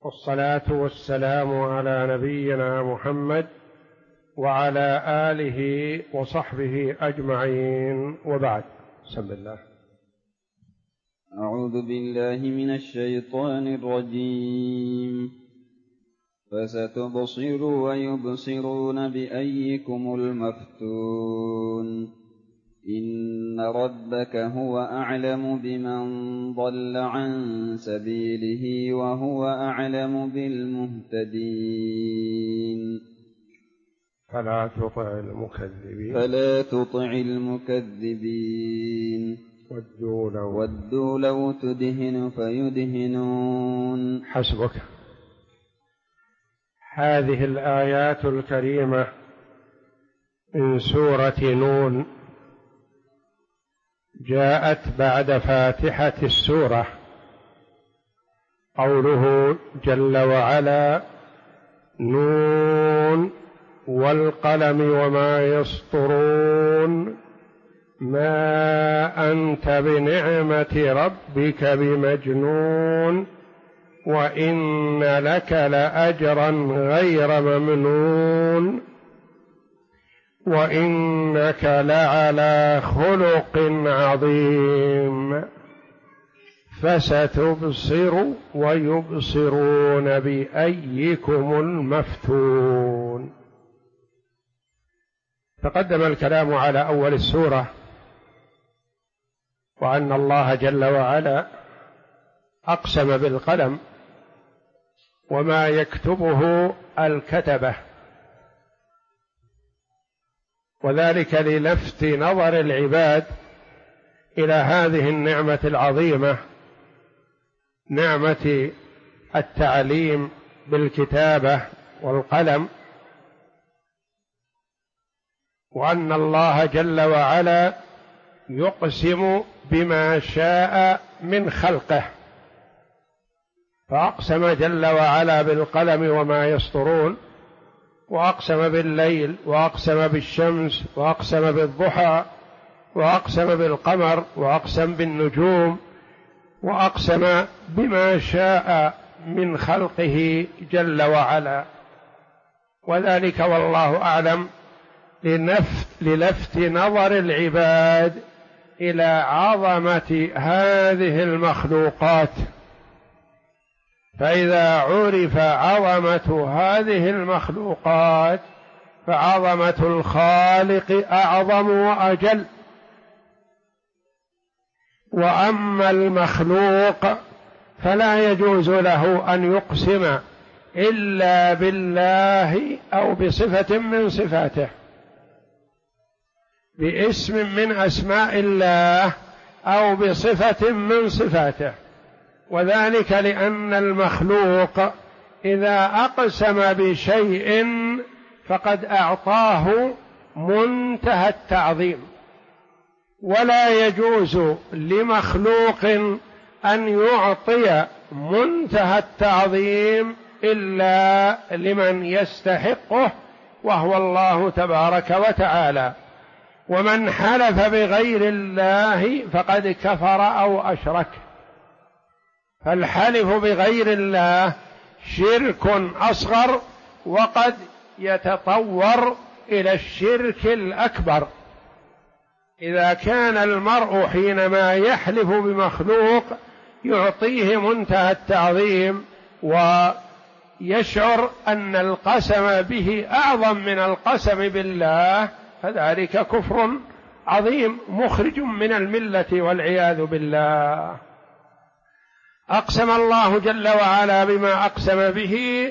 والصلاة والسلام على نبينا محمد وعلى آله وصحبه أجمعين، وبعد. بسم الله. أعوذ بالله من الشيطان الرجيم. فستبصر ويبصرون بأيكم المفتون. إن ربك هو أعلم بمن ضل عن سبيله وهو أعلم بالمهتدين. فلا تطع المكذبين. ودوا لو تدهن فيدهنون. حسبك. هذه الآيات الكريمة من سورة نون جاءت بعد فاتحة السورة، قوله جل وعلا: نون والقلم وما يسطرون ما أنت بنعمة ربك بمجنون وإن لك لأجرا غير ممنون وإنك لعلى خلق عظيم فستبصر ويبصرون بأيكم المفتون. تقدم الكلام على أول السورة، وأن الله جل وعلا أقسم بالقلم وما يكتبه الكتبة، وذلك للفت نظر العباد إلى هذه النعمة العظيمة، نعمة التعليم بالكتابة والقلم، وأن الله جل وعلا يقسم بما شاء من خلقه، فأقسم جل وعلا بالقلم وما يسطرون، وأقسم بالليل، وأقسم بالشمس، وأقسم بالضحى، وأقسم بالقمر، وأقسم بالنجوم، وأقسم بما شاء من خلقه جل وعلا، وذلك والله أعلم للفت نظر العباد إلى عظمة هذه المخلوقات. فإذا عرف عظمة هذه المخلوقات فعظمة الخالق أعظم وأجل. وأما المخلوق فلا يجوز له أن يقسم إلا بالله أو بصفة من صفاته، باسم من أسماء الله أو بصفة من صفاته، وذلك لأن المخلوق إذا أقسم بشيء فقد أعطاه منتهى التعظيم، ولا يجوز لمخلوق أن يعطي منتهى التعظيم إلا لمن يستحقه، وهو الله تبارك وتعالى. ومن حلف بغير الله فقد كفر أو أشرك، فالحلف بغير الله شرك أصغر، وقد يتطور إلى الشرك الأكبر. إذا كان المرء حينما يحلف بمخلوق يعطيه منتهى التعظيم ويشعر أن القسم به أعظم من القسم بالله، فذلك كفر عظيم مخرج من الملة والعياذ بالله. أقسم الله جل وعلا بما أقسم به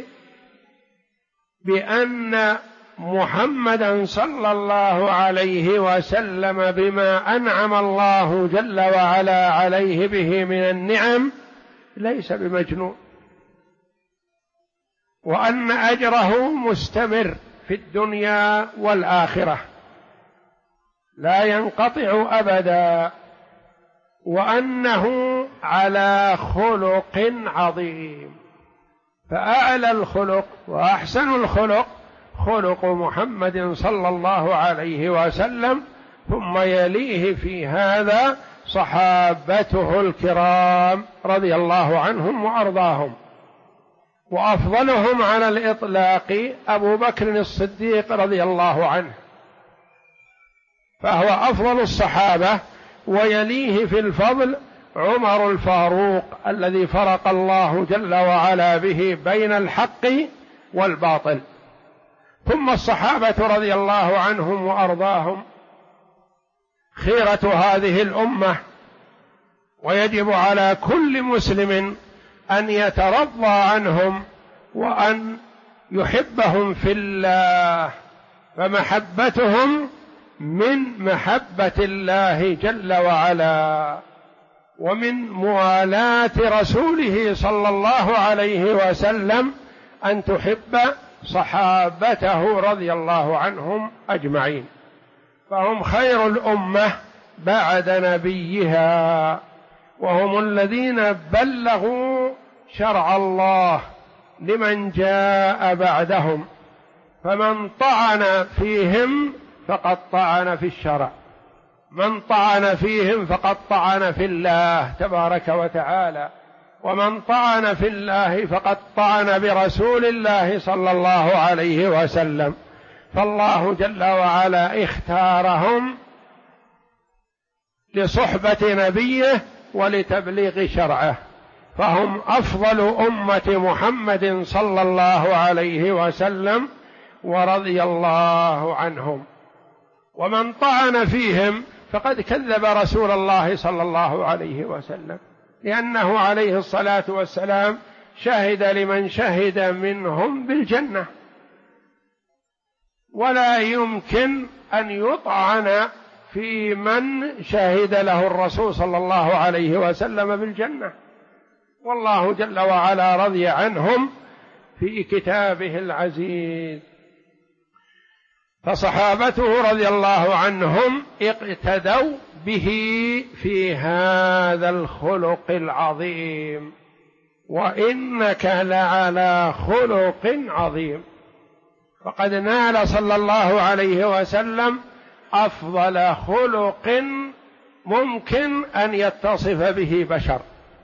بأن محمدا صلى الله عليه وسلم بما أنعم الله جل وعلا عليه به من النعم ليس بمجنون، وأن أجره مستمر في الدنيا والآخرة لا ينقطع أبدا، وأنه على خلق عظيم. فأعلى الخلق وأحسن الخلق خلق محمد صلى الله عليه وسلم، ثم يليه في هذا صحابته الكرام رضي الله عنهم وأرضاهم. وأفضلهم على الإطلاق أبو بكر الصديق رضي الله عنه، فهو أفضل الصحابة، ويليه في الفضل عمر الفاروق الذي فرق الله جل وعلا به بين الحق والباطل. ثم الصحابة رضي الله عنهم وأرضاهم خيرة هذه الأمة، ويجب على كل مسلم أن يترضى عنهم وأن يحبهم في الله، فمحبتهم من محبة الله جل وعلا ومن موالاة رسوله صلى الله عليه وسلم أن تحب صحابته رضي الله عنهم أجمعين، فهم خير الأمة بعد نبيها، وهم الذين بلغوا شرع الله لمن جاء بعدهم، فمن طعن فيهم فقد طعن في الشرع، من طعن فيهم فقد طعن في الله تبارك وتعالى، ومن طعن في الله فقد طعن برسول الله صلى الله عليه وسلم، فالله جل وعلا اختارهم لصحبة نبيه ولتبليغ شرعه، فهم أفضل أمة محمد صلى الله عليه وسلم ورضي الله عنهم. ومن طعن فيهم فقد كذب رسول الله صلى الله عليه وسلم، لأنه عليه الصلاة والسلام شهد لمن شهد منهم بالجنة، ولا يمكن أن يطعن في من شهد له الرسول صلى الله عليه وسلم بالجنة، والله جل وعلا رضي عنهم في كتابه العزيز. فصحابته رضي الله عنهم اقتدوا به في هذا الخلق العظيم، وإنك لعلى خلق عظيم، فقد نال صلى الله عليه وسلم أفضل خلق ممكن أن يتصف به بشر،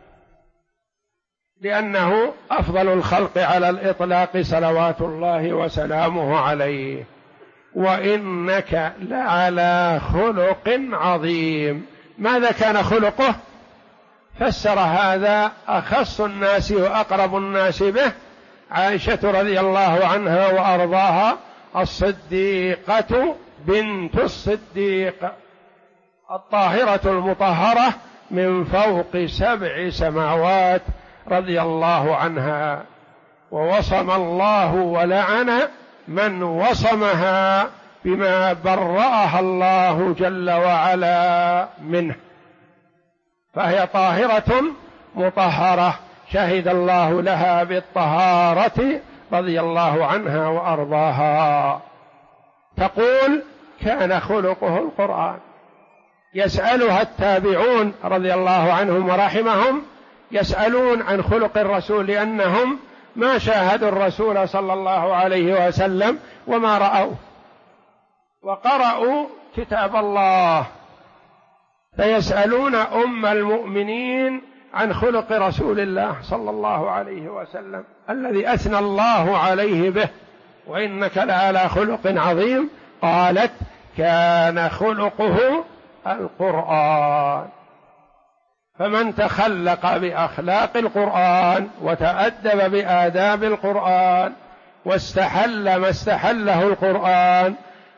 لأنه أفضل الخلق على الإطلاق صلوات الله وسلامه عليه. وإنك لعلى خلق عظيم. ماذا كان خلقه؟ فسر هذا أخص الناس وأقرب الناس به عائشة رضي الله عنها وأرضاها الصديقة بنت الصديق الطاهرة المطهرة من فوق 7 سماوات رضي الله عنها، ووصم الله ولعن من وصمها بما برأها الله جل وعلا منه، فهي طاهرة مطهرة شهد الله لها بالطهارة رضي الله عنها وأرضاها. تقول كان خلقه القرآن، يسألها التابعون رضي الله عنهم ورحمهم، يسألون عن خلق الرسول لأنهم ما شاهدوا الرسول صلى الله عليه وسلم وما رأوه، وقرأوا كتاب الله، فيسألون أم المؤمنين عن خلق رسول الله صلى الله عليه وسلم الذي أثنى الله عليه به، وإنك لعلى خلق عظيم. قالت كان خلقه القرآن. فمن تخلق بأخلاق القرآن وتأدب بآداب القرآن واستحل ما استحله القرآن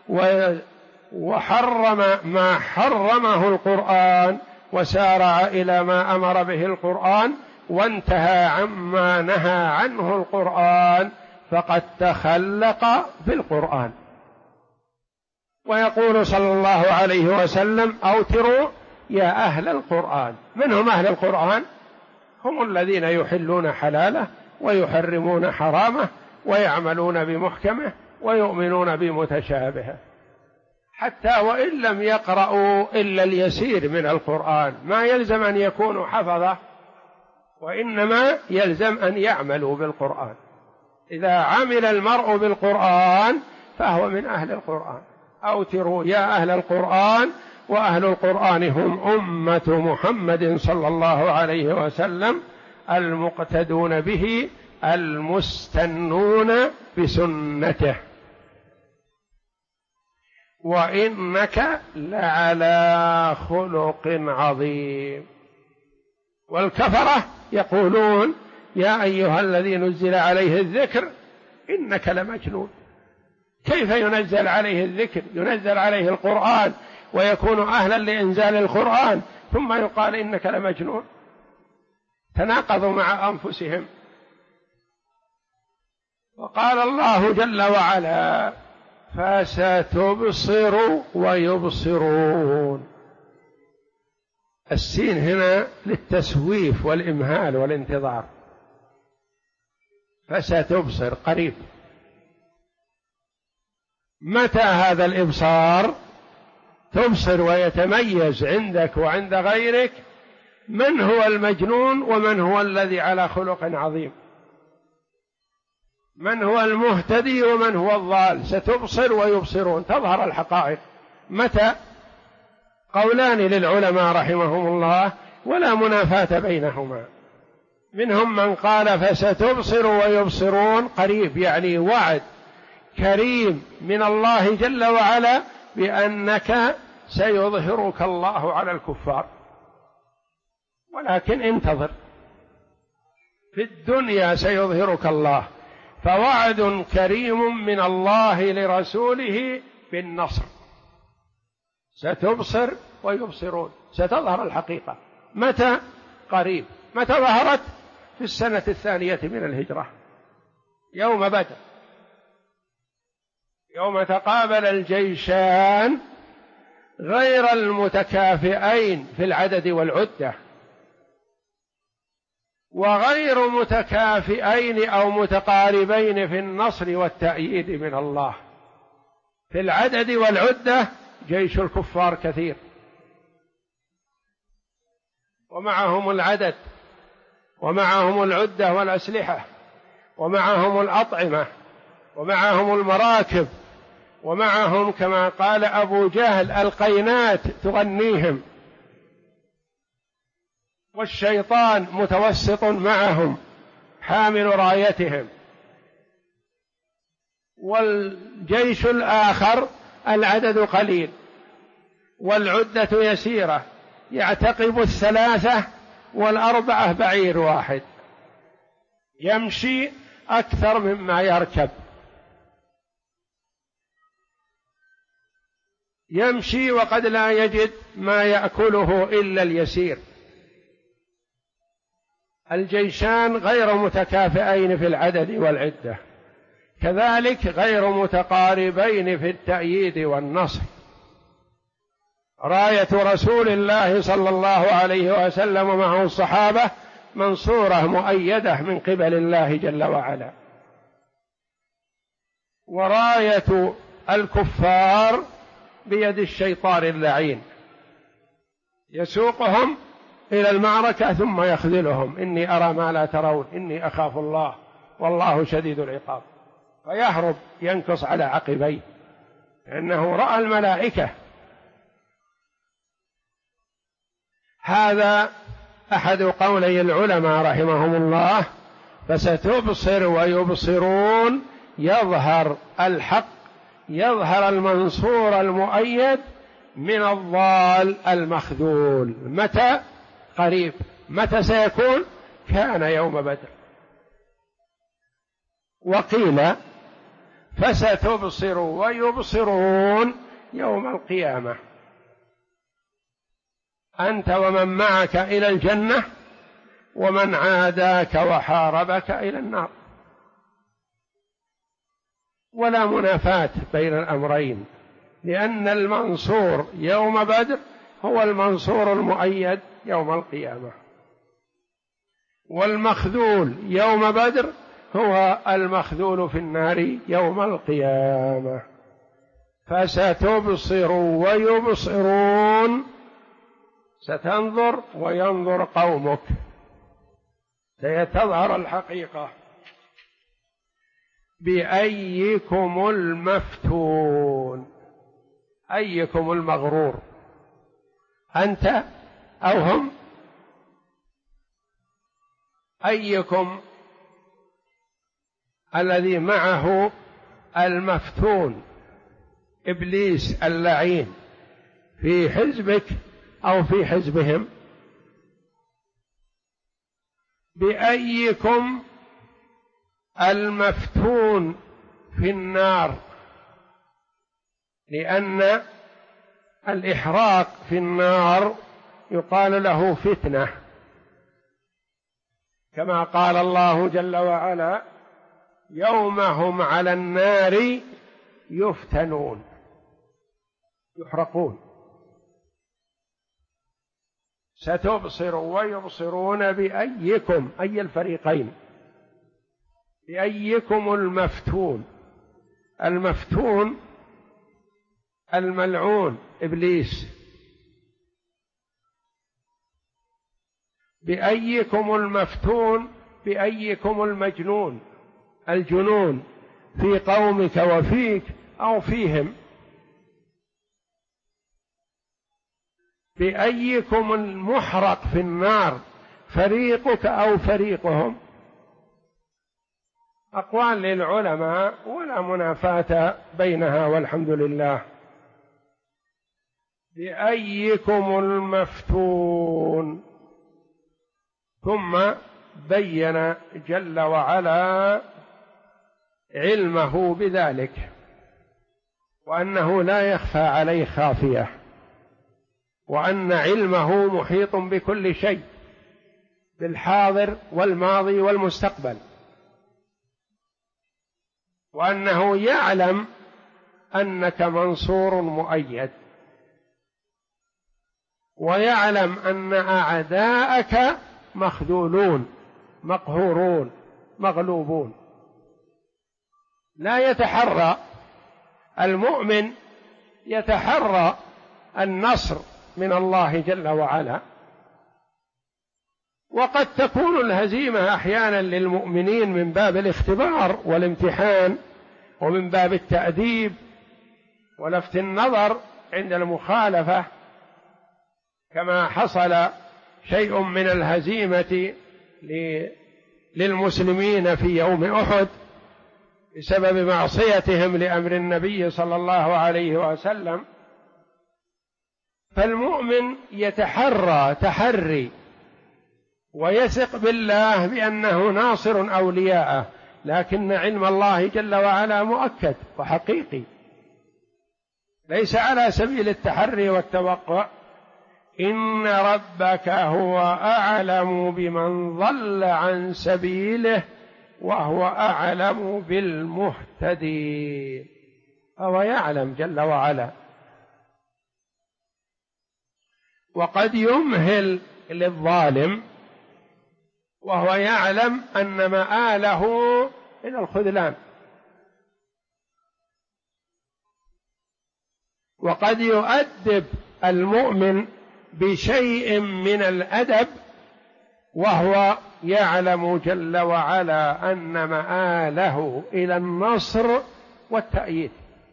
وحرم ما حرمه القرآن وسارع إلى ما أمر به القرآن وانتهى عما نهى عنه القرآن فقد تخلق بالقرآن. ويقول صلى الله عليه وسلم أوتروا يا أهل القرآن. من هم أهل القرآن؟ هم الذين يحلون حلاله ويحرمون حرامه ويعملون بمحكمه ويؤمنون بمتشابهه، حتى وإن لم يقرأوا إلا اليسير من القرآن، ما يلزم أن يكونوا حفظة، وإنما يلزم أن يعملوا بالقرآن. إذا عمل المرء بالقرآن فهو من أهل القرآن. أوتروا يا أهل القرآن، وأهل القرآن هم أمة محمد صلى الله عليه وسلم المقتدون به المستنون بسنته، وإنك لعلى خلق عظيم. والكفرة يقولون يا أيها الذي نزل عليه الذكر إنك لمجنون. كيف ينزل عليه الذكر، ينزل عليه القرآن ويكون أهلا لإنزال القرآن، ثم يقال إنك لمجنون؟ تناقضوا مع أنفسهم. وقال الله جل وعلا فستبصر ويبصرون. السين هنا للتسويف والإمهال والانتظار. فستبصر قريب. متى هذا الإبصار؟ تبصر ويتميز عندك وعند غيرك من هو المجنون ومن هو الذي على خلق عظيم، من هو المهتدي ومن هو الضال. ستبصر ويبصرون، تظهر الحقائق. متى؟ قولان للعلماء رحمهم الله ولا منافاة بينهما. منهم من قال فستبصر ويبصرون قريب، يعني وعد كريم من الله جل وعلا بأنك سيظهرك الله على الكفار، ولكن انتظر، في الدنيا سيظهرك الله. فوعد كريم من الله لرسوله بالنصر. ستبصر ويبصرون، ستظهر الحقيقة. متى؟ قريب. متى ظهرت؟ في السنة 2 من الهجرة، يوم بدر، يوم تقابل الجيشان غير المتكافئين في العدد والعدة، وغير متكافئين أو متقاربين في النصر والتأييد من الله. في العدد والعدة جيش الكفار كثير، ومعهم العدد ومعهم العدة والأسلحة ومعهم الأطعمة ومعهم المراكب ومعهم كما قال أبو جهل القينات تغنيهم، والشيطان متوسط معهم حامل رايتهم. والجيش الآخر العدد قليل والعدة يسيرة، يعتقب 3 و4 بعير واحد، يمشي أكثر مما يركب، يمشي وقد لا يجد ما يأكله إلا اليسير. الجيشان غير متكافئين في العدد والعدة، كذلك غير متقاربين في التأييد والنصر. راية رسول الله صلى الله عليه وسلم ومعه الصحابة منصورة مؤيدة من قبل الله جل وعلا، وراية الكفار بيد الشيطان اللعين، يسوقهم إلى المعركة ثم يخذلهم: إني أرى ما لا ترون إني أخاف الله والله شديد العقاب. فيهرب ينكص على عقبيه لأنه رأى الملائكة. هذا أحد قولي العلماء رحمهم الله: فستبصر ويبصرون، يظهر الحق، يظهر المنصور المؤيد من الضال المخذول. متى؟ قريب. متى سيكون؟ كان يوم بدر. وقيل فستبصر ويبصرون يوم القيامة، أنت ومن معك إلى الجنة ومن عاداك وحاربك إلى النار. ولا منافاة بين الأمرين، لأن المنصور يوم بدر هو المنصور المؤيد يوم القيامة، والمخذول يوم بدر هو المخذول في النار يوم القيامة. فستبصر ويبصرون، ستنظر وينظر قومك، سيتظهر الحقيقة. بأيكم المفتون، أيكم المغرور، أنت أو هم؟ أيكم الذي معه المفتون إبليس اللعين في حزبك أو في حزبهم؟ بأيكم المفتون في النار، لأن الإحراق في النار يقال له فتنة، كما قال الله جل وعلا: يوم هم على النار يفتنون، يحرقون. ستبصر ويبصرون بأيكم، أي الفريقين، بأيكم المفتون. المفتون الملعون إبليس. بأيكم المفتون، بأيكم المجنون، الجنون في قومك وفيك أو فيهم. بأيكم المحرق في النار، فريقك أو فريقهم. أقوال للعلماء ولا منافاة بينها والحمد لله. بأيكم المفتون، ثم بين جل وعلا علمه بذلك، وأنه لا يخفى عليه خافية، وأن علمه محيط بكل شيء، بالحاضر والماضي والمستقبل، وأنه يعلم أنك منصور مؤيد، ويعلم أن أعداءك مخذولون مقهورون مغلوبون. لا يتحرى المؤمن، يتحرى النصر من الله جل وعلا، وقد تكون الهزيمة أحيانا للمؤمنين من باب الاختبار والامتحان، ومن باب التأديب ولفت النظر عند المخالفة، كما حصل شيء من الهزيمة للمسلمين في يوم أحد بسبب معصيتهم لأمر النبي صلى الله عليه وسلم. فالمؤمن يتحرى تحري ويثق بالله بأنه ناصر أولياءه، لكن علم الله جل وعلا مؤكد وحقيقي، ليس على سبيل التحري والتوقع. إن ربك هو أعلم بمن ضل عن سبيله وهو أعلم بالمهتدين. هو يعلم جل وعلا، وقد يمهل للظالم وهو يعلم أن مآله إلى الخذلان، وقد يؤدب المؤمن بشيء من الأدب وهو يعلم جل وعلا أن مآله إلى النصر والتأييد،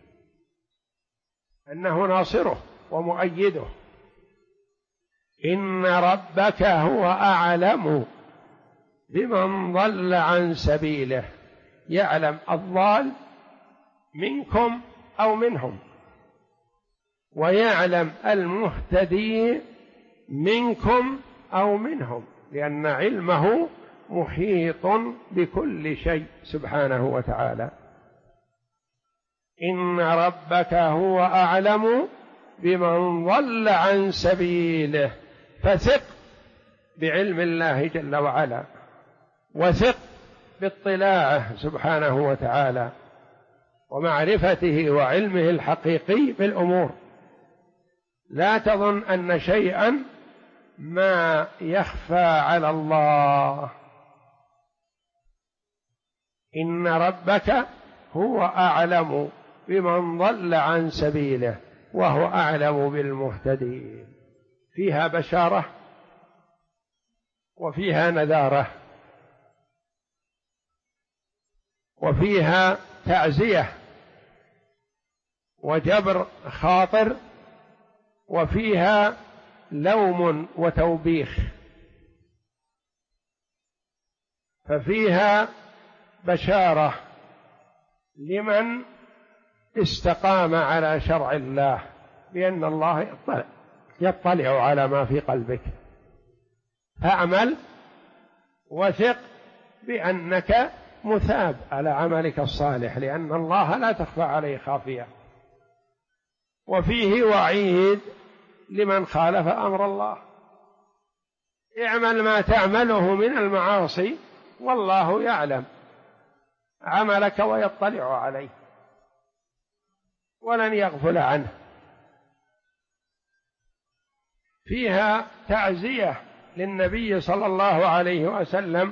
أنه ناصره ومؤيده. إن ربك هو أعلم بمن ضل عن سبيله، يعلم الضال منكم أو منهم، ويعلم المهتدي منكم أو منهم، لأن علمه محيط بكل شيء سبحانه وتعالى. إن ربك هو أعلم بمن ضل عن سبيله، فثق بعلم الله جل وعلا، وثق باطلاعه سبحانه وتعالى ومعرفته وعلمه الحقيقي بالأمور. لا تظن أن شيئا ما يخفى على الله. إن ربك هو أعلم بمن ضل عن سبيله وهو أعلم بالمهتدين. فيها بشارة وفيها نذارة وفيها تعزية وجبر خاطر، وفيها لوم وتوبيخ. ففيها بشارة لمن استقام على شرع الله، بأن الله يطلع على ما في قلبك. فاعمل وثق بأنك مثاب على عملك الصالح، لأن الله لا تخفى عليه خافية. وفيه وعيد لمن خالف أمر الله: اعمل ما تعمله من المعاصي والله يعلم عملك ويطلع عليه ولن يغفل عنه. فيها تعزية للنبي صلى الله عليه وسلم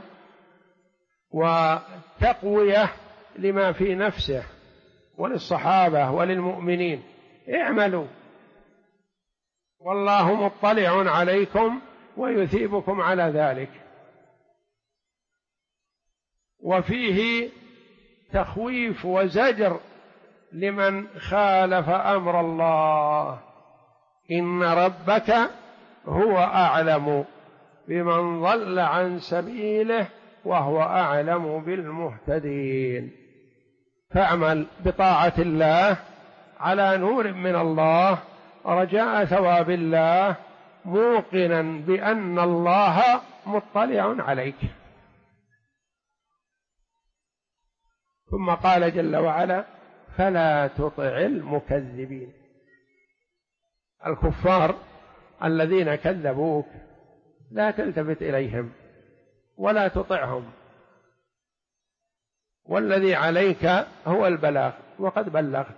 وتقوية لما في نفسه وللصحابة وللمؤمنين: اعملوا والله مطلع عليكم ويثيبكم على ذلك. وفيه تخويف وزجر لمن خالف أمر الله: إن ربك هو أعلم بمن ضل عن سبيله وهو أعلم بالمهتدين. فاعمل بطاعة الله على نور من الله رجاء ثواب الله، موقنا بأن الله مطلع عليك. ثم قال جل وعلا: فلا تطع المكذبين. الكفار الذين كذبوك لا تلتفت إليهم ولا تطعهم، والذي عليك هو البلاغ وقد بلغت.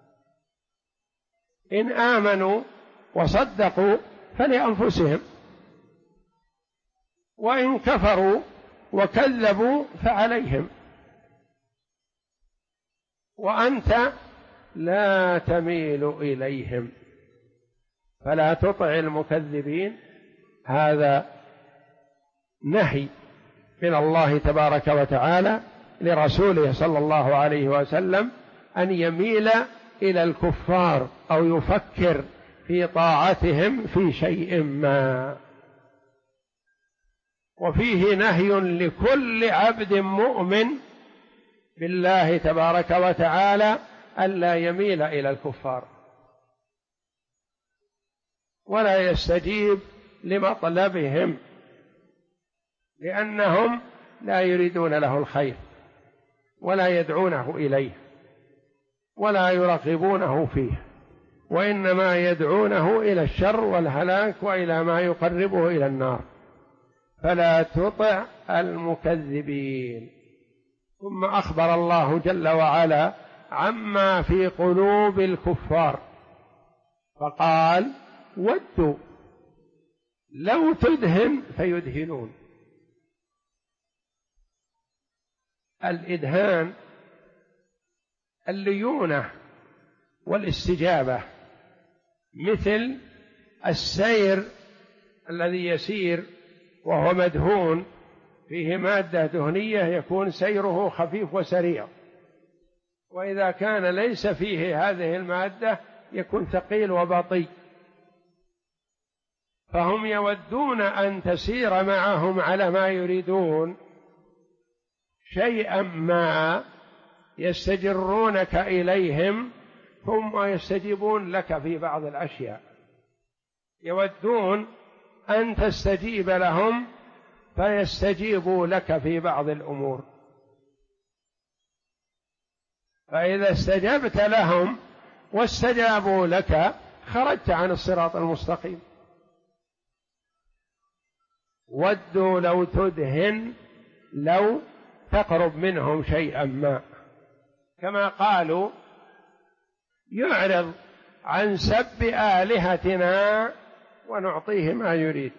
إن آمنوا وصدقوا فلأنفسهم، وإن كفروا وكذبوا فعليهم، وأنت لا تميل إليهم. فلا تطع المكذبين، هذا نهي من الله تبارك وتعالى لرسوله صلى الله عليه وسلم أن يميل إلى الكفار أو يفكر في طاعتهم في شيء ما. وفيه نهي لكل عبد مؤمن بالله تبارك وتعالى ألا يميل إلى الكفار ولا يستجيب لمطلبهم، لأنهم لا يريدون له الخير ولا يدعونه إليه ولا يرغبونه فيه، وإنما يدعونه إلى الشر والهلاك وإلى ما يقربه إلى النار. فلا تطع المكذبين. ثم أخبر الله جل وعلا عما في قلوب الكفار فقال: ودوا لو تدهن فيدهنون. الإدهان الليونة والاستجابة، مثل السير الذي يسير وهو مدهون فيه مادة دهنية يكون سيره خفيف وسريع، وإذا كان ليس فيه هذه المادة يكون ثقيل وبطيء. فهم يودون أن تسير معهم على ما يريدون شيئا ما يستجرونك إليهم، ثم يستجيبون لك في بعض الأشياء. يودون أن تستجيب لهم فيستجيبوا لك في بعض الأمور، فإذا استجبت لهم واستجابوا لك خرجت عن الصراط المستقيم. ودوا لو تدهن، لو تقرب منهم شيئا ما، كما قالوا: يعرض عن سب آلهتنا ونعطيه ما يريد.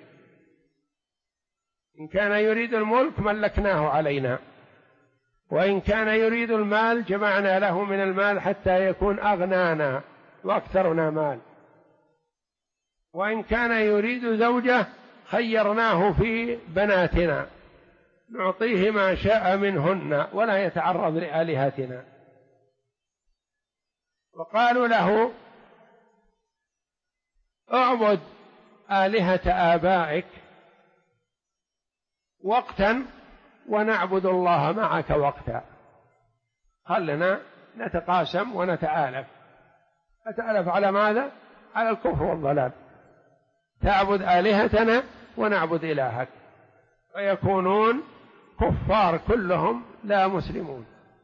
إن كان يريد الملك ملكناه علينا، وإن كان يريد المال جمعنا له من المال حتى يكون أغنانا وأكثرنا مال، وإن كان يريد زوجة خيرناه في بناتنا نعطيه ما شاء منهن ولا يتعرض لآلهتنا. وقالوا له: اعبد آلهة آبائك وقتا ونعبد الله معك وقتا، خلنا نتقاسم ونتآلف. نتآلف على ماذا؟ على الكفر والضلال. تعبد آلهتنا ونعبد إلهك، فيكونون كفار كلهم لا مسلمون.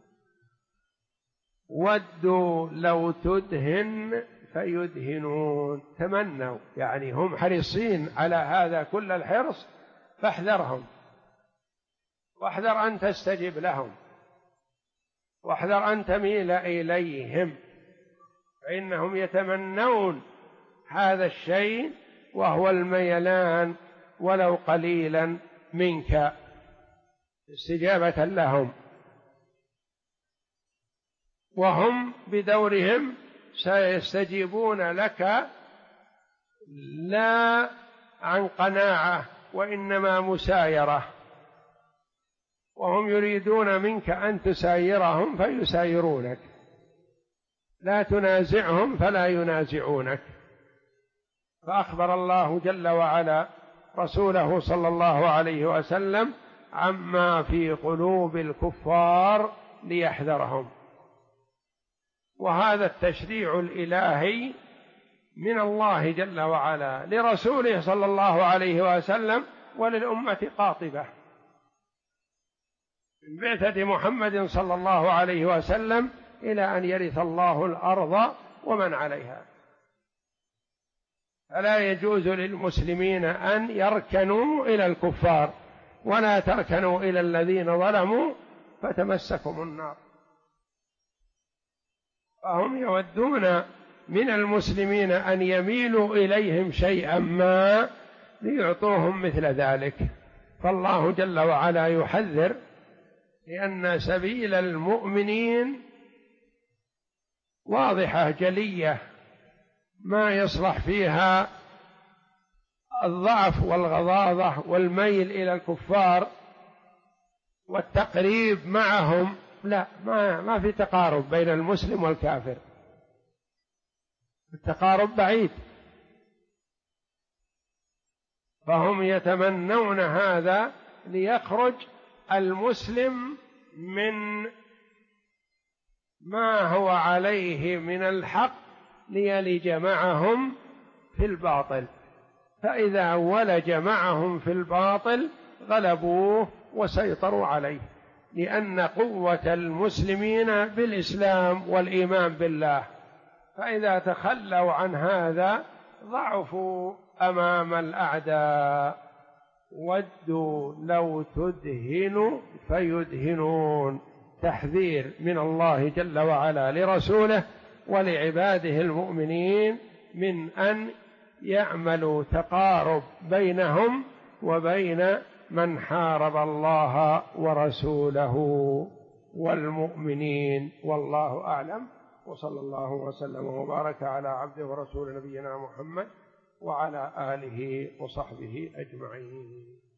ودوا لو تدهن فيدهنون، تمنوا، يعني هم حريصين على هذا كل الحرص، فاحذرهم، واحذر أن تستجب لهم، واحذر أن تميل إليهم، فإنهم يتمنون هذا الشيء وهو الميلان ولو قليلا منك استجابة لهم، وهم بدورهم سيستجيبون لك لا عن قناعة وإنما مسايرة، وهم يريدون منك أن تسايرهم فيسايرونك، لا تنازعهم فلا ينازعونك. فأخبر الله جل وعلا رسوله صلى الله عليه وسلم عما في قلوب الكفار ليحذرهم. وهذا التشريع الإلهي من الله جل وعلا لرسوله صلى الله عليه وسلم وللأمة قاطبة من بعثة محمد صلى الله عليه وسلم إلى أن يرث الله الأرض ومن عليها. فلا يجوز للمسلمين أن يركنوا إلى الكفار، ولا تركنوا إلى الذين ظلموا فتمسكم النار. فهم يودون من المسلمين أن يميلوا إليهم شيئا ما ليعطوهم مثل ذلك، فالله جل وعلا يحذر، لأن سبيل المؤمنين واضحة جلية ما يصلح فيها الضعف والغضاضة والميل إلى الكفار والتقريب معهم، لا، ما في تقارب بين المسلم والكافر، التقارب بعيد. فهم يتمنون هذا ليخرج المسلم من ما هو عليه من الحق ليلج معهم في الباطل، فإذا ولج معهم في الباطل غلبوه وسيطروا عليه، لأن قوة المسلمين بالإسلام والإيمان بالله، فإذا تخلوا عن هذا ضعفوا أمام الأعداء. ودوا لو تدهن فيدهنون، تحذير من الله جل وعلا لرسوله ولعباده المؤمنين من أن يعملوا تقارب بينهم وبين من حارب الله ورسوله والمؤمنين. والله أعلم، وصلى الله وسلم وبارك على عبده ورسول نبينا محمد وعلى آله وصحبه أجمعين.